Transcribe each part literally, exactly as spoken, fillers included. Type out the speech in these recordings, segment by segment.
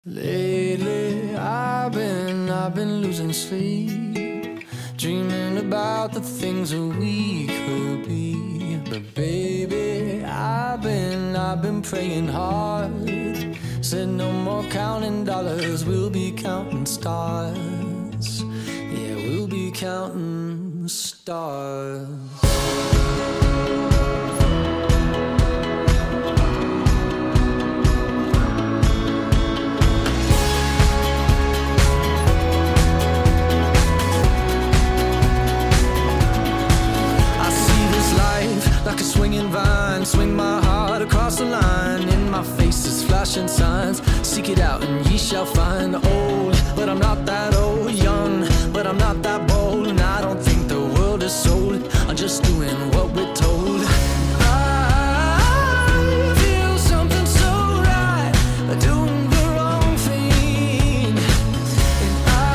Lately, I've been, I've been losing sleep, dreaming about the things that we could be. But baby, I've been, I've been praying hard. Said no more counting dollars, we'll be counting stars. Yeah, we'll be counting stars. Like a swinging vine, swing my heart across the line. In my face is flashing signs. Seek it out and ye shall find. Old, but I'm not that old. Young, but I'm not that bold. And I don't think the world is sold. I'm just doing what we're told. I feel something so right, doing the wrong thing. And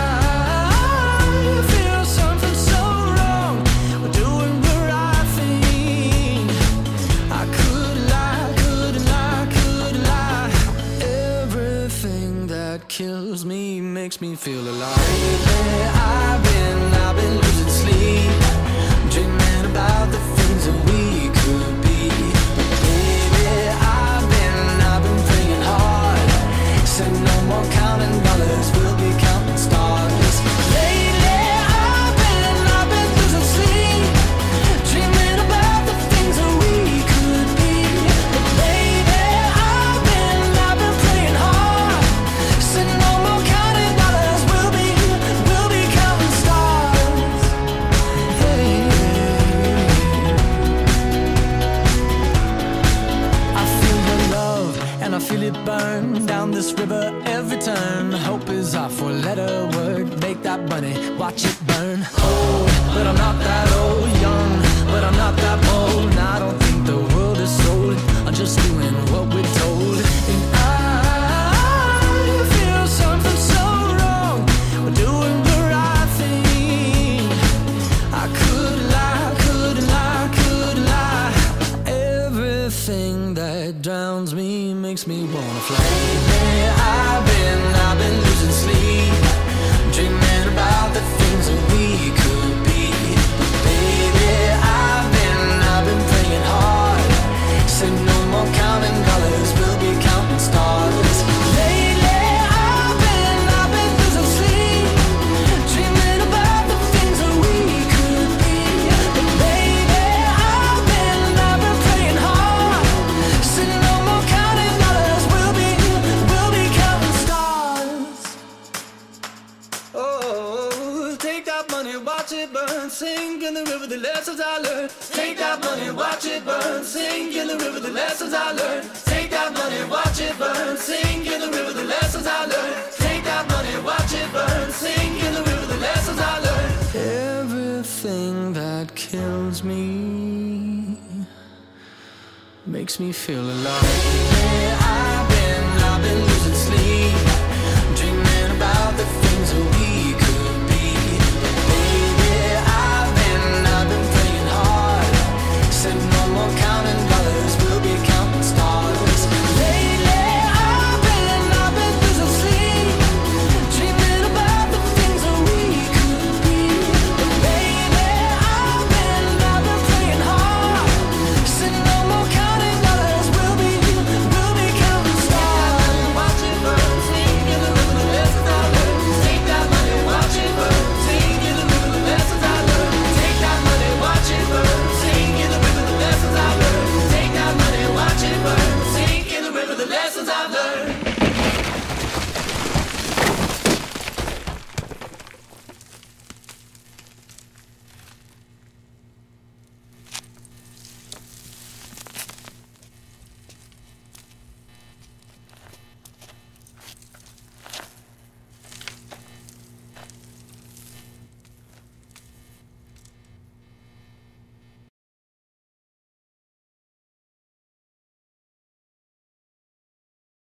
I feel something so wrong, doing the right thing. I could lie, could lie, could lie. Everything that kills me makes me feel alive. Lately, I've been, I've been losing sleep, dreaming about the things that we could be. Baby, I've been, I've been praying hard. Said no more counting dollars, we'll be counting stars. Lately, I've been, I've been losing sleep, dreaming about the things that we could be. But baby, I've been, I've been praying hard. Said no more counting dollars, we'll be, we'll be counting stars. Hey, I feel your love and I feel it burn down this river every turn. Hope is our four-letter word. Make that money, watch it burn. Old, but I'm not that old. Young, but I'm not that bold. And I don't think the world is sold. I'm just doing what we're told. And I feel something so wrong. We're doing the right thing. I could lie, could lie, could lie. Everything that drowns me makes me wanna fly. Lately, I've been, I've been losing sleep, dreaming about the things that we could be. Baby, I've been, I've been praying hard. Said no more counting dollars, we'll be counting stars. Lately, I've been, I've been losing sleep, dreaming about the things that we could be. But baby, I've been, I've been praying hard. Said no more counting dollars, we'll be, we'll be counting stars. Oh, take that money, watch it burn, sink in the river, the lessons I learned. Take that money, watch it burn, sink in the river, the lessons I learned. Take that money, watch it burn, sink in the river, the lessons I learned. Take that money, watch it burn, sink in the river, the lessons I learned. Everything that kills me makes me feel alive. I